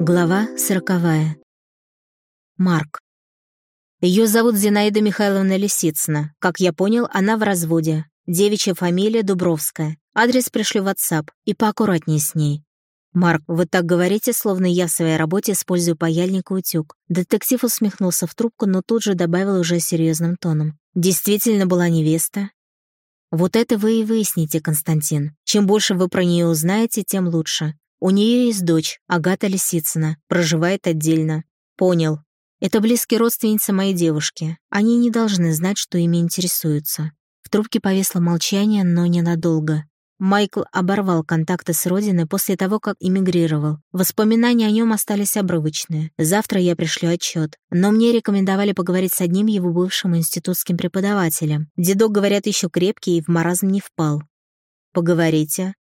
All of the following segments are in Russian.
Глава 40. Марк. Ее зовут Зинаида Михайловна Лисицына. Как я понял, она в разводе. Девичья фамилия Дубровская. Адрес пришлю в WhatsApp. И поаккуратнее с ней. Марк, вы так говорите, словно я в своей работе использую паяльник и утюг. Детектив усмехнулся в трубку, но тут же добавил уже серьезным тоном. Действительно была невеста? Вот это вы и выясните, Константин. Чем больше вы про нее узнаете, тем лучше. У нее есть дочь, Агата Лисицына, проживает отдельно. Понял. Это близкие родственницы моей девушки. Они не должны знать, что ими интересуются. В трубке повисло молчание, но ненадолго. Майкл оборвал контакты с родиной после того, как эмигрировал. Воспоминания о нем остались обрывочные. Завтра я пришлю отчет. Но мне рекомендовали поговорить с одним его бывшим институтским преподавателем. Дедок, говорят, еще крепкий и в маразм не впал. Поговорите.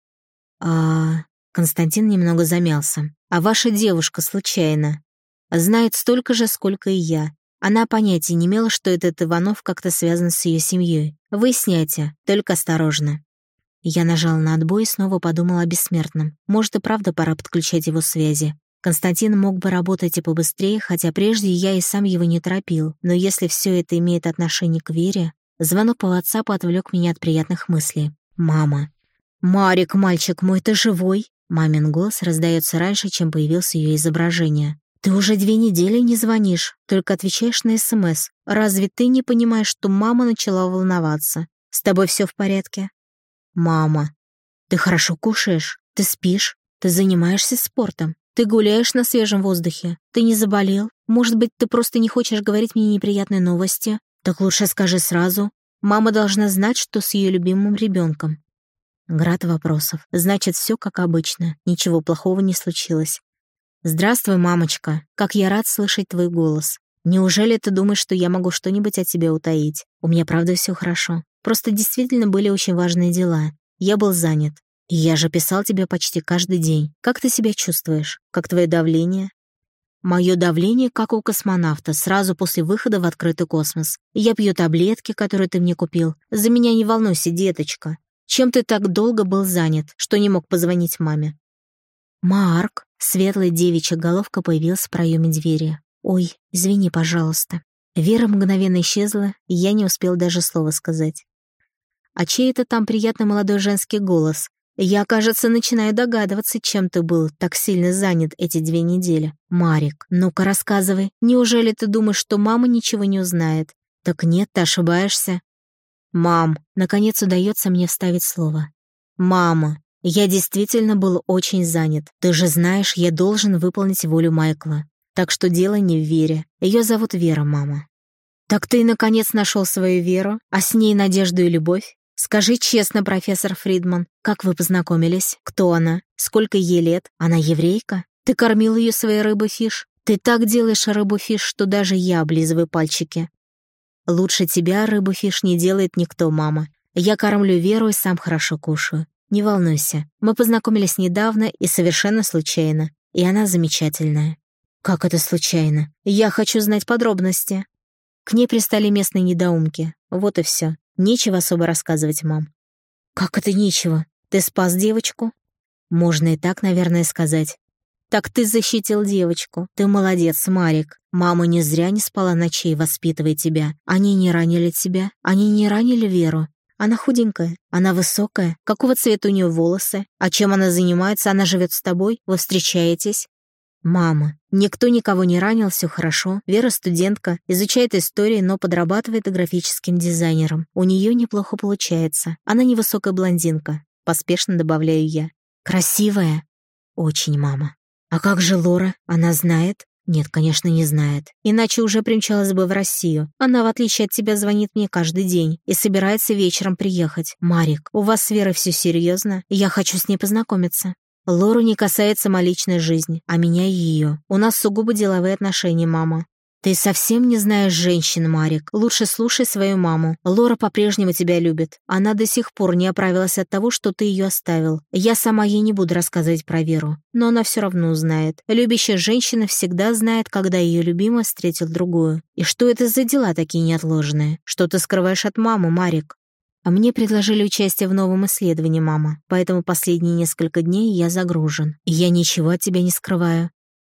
Константин немного замялся. «А ваша девушка, случайно, знает столько же, сколько и я. Она понятия не имела, что этот Иванов как-то связан с ее семьей. Выясняйте, только осторожно». Я нажал на отбой и снова подумал о бессмертном. Может, и правда пора подключать его связи. Константин мог бы работать и побыстрее, хотя прежде я и сам его не торопил. Но если все это имеет отношение к Вере... Звонок по WhatsApp отвлек меня от приятных мыслей. «Мама». «Марик, мальчик мой, ты живой?» Мамин голос раздается раньше, чем появилось ее изображение. «Ты уже 2 недели не звонишь, только отвечаешь на СМС. Разве ты не понимаешь, что мама начала волноваться? С тобой все в порядке?» «Мама, ты хорошо кушаешь? Ты спишь? Ты занимаешься спортом? Ты гуляешь на свежем воздухе? Ты не заболел? Может быть, ты просто не хочешь говорить мне неприятные новости? Так лучше скажи сразу. Мама должна знать, что с ее любимым ребенком». Град вопросов. Значит, все как обычно. Ничего плохого не случилось. «Здравствуй, мамочка. Как я рад слышать твой голос. Неужели ты думаешь, что я могу что-нибудь от тебя утаить? У меня правда все хорошо. Просто действительно были очень важные дела. Я был занят. И я же писал тебе почти каждый день. Как ты себя чувствуешь? Как твое давление?» «Мое давление, как у космонавта, сразу после выхода в открытый космос. Я пью таблетки, которые ты мне купил. За меня не волнуйся, деточка. Чем ты так долго был занят, что не мог позвонить маме?» «Марк!» — светлая девичья головка появилась в проеме двери. «Ой, извини, пожалуйста». Вера мгновенно исчезла, и я не успел даже слова сказать. «А чей это там приятный молодой женский голос? Я, кажется, начинаю догадываться, чем ты был так сильно занят эти 2 недели. Марик, ну-ка рассказывай, неужели ты думаешь, что мама ничего не узнает? Так нет, ты ошибаешься». «Мам», наконец удается мне вставить слово. «Мама, я действительно был очень занят. Ты же знаешь, я должен выполнить волю Майкла. Так что дело не в Вере. Ее зовут Вера, мама». «Так ты, наконец, нашел свою Веру, а с ней надежду и любовь? Скажи честно, профессор Фридман, как вы познакомились? Кто она? Сколько ей лет? Она еврейка? Ты кормил ее своей рыбой-фиш? Ты так делаешь рыбу-фиш, что даже я облизываю пальчики». «Лучше тебя рыбу-фиш не делает никто, мама. Я кормлю Веру и сам хорошо кушаю. Не волнуйся, мы познакомились недавно и совершенно случайно. И она замечательная». «Как это случайно? Я хочу знать подробности». К ней пристали местные недоумки. Вот и все. Нечего особо рассказывать, мам. «Как это нечего? Ты спас девочку?» «Можно и так, наверное, сказать». «Так ты защитил девочку. Ты молодец, Марик. Мама не зря не спала ночей, воспитывая тебя. Они не ранили тебя. Они не ранили Веру. Она худенькая, она высокая. Какого цвета у нее волосы? А чем она занимается? Она живет с тобой? Вы встречаетесь?» «Мама, никто никого не ранил, все хорошо. Вера студентка, изучает историю, но подрабатывает графическим дизайнером. У нее неплохо получается. Она невысокая блондинка», — поспешно добавляю я. «Красивая?» «Очень, мама». «А как же Лора? Она знает?» «Нет, конечно, не знает. Иначе уже примчалась бы в Россию. Она, в отличие от тебя, звонит мне каждый день и собирается вечером приехать. Марик, у вас с Верой все серьезно? Я хочу с ней познакомиться». «Лору не касается моей личной жизни, а меня и ее. У нас сугубо деловые отношения, мама». «Ты совсем не знаешь женщин, Марик. Лучше слушай свою маму. Лора по-прежнему тебя любит. Она до сих пор не оправилась от того, что ты ее оставил. Я сама ей не буду рассказывать про Веру, но она все равно узнает. Любящая женщина всегда знает, когда ее любимый встретил другую. И что это за дела такие неотложные? Что ты скрываешь от мамы, Марик?» А мне предложили участие в новом исследовании, мама, поэтому последние несколько дней я загружен. И я ничего от тебя не скрываю.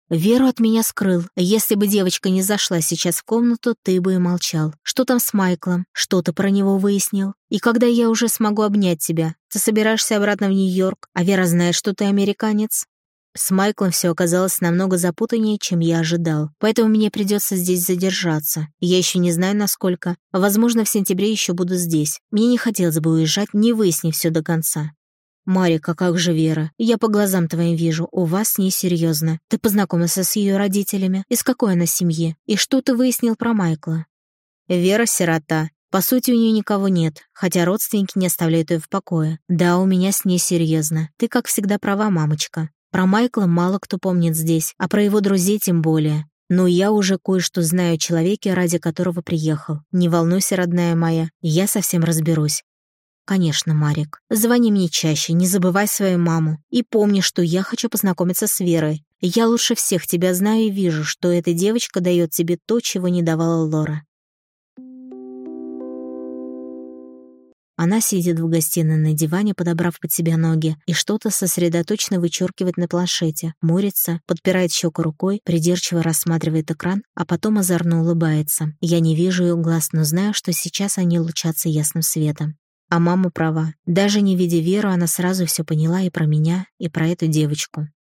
Веру от меня скрыл. Если бы девочка не зашла сейчас в комнату, ты бы и молчал. Что там с Майклом? Что ты про него выяснил? И когда я уже смогу обнять тебя? Ты собираешься обратно в Нью-Йорк, а Вера знает, что ты американец? С Майклом все оказалось намного запутаннее, чем я ожидал. Поэтому мне придется здесь задержаться. Я еще не знаю, насколько. Возможно, в сентябре еще буду здесь. Мне не хотелось бы уезжать, не выяснив все до конца. «Марика, как же Вера? Я по глазам твоим вижу, у вас с ней серьезно. Ты познакомился с ее родителями? Из какой она семьи? И что ты выяснил про Майкла?» «Вера сирота. По сути, у нее никого нет, хотя родственники не оставляют ее в покое. Да, у меня с ней серьезно. Ты, как всегда, права, мамочка. Про Майкла мало кто помнит здесь, а про его друзей тем более. Но я уже кое-что знаю о человеке, ради которого приехал. Не волнуйся, родная моя, я совсем разберусь». «Конечно, Марик. Звони мне чаще, не забывай свою маму. И помни, что я хочу познакомиться с Верой. Я лучше всех тебя знаю и вижу, что эта девочка дает тебе то, чего не давала Лора». Она сидит в гостиной на диване, подобрав под себя ноги, и что-то сосредоточенно вычеркивает на планшете, морится, подпирает щеку рукой, придирчиво рассматривает экран, а потом озорно улыбается. Я не вижу ее глаз, но знаю, что сейчас они лучатся ясным светом. А мама права. Даже не видя Веру, она сразу все поняла и про меня, и про эту девочку.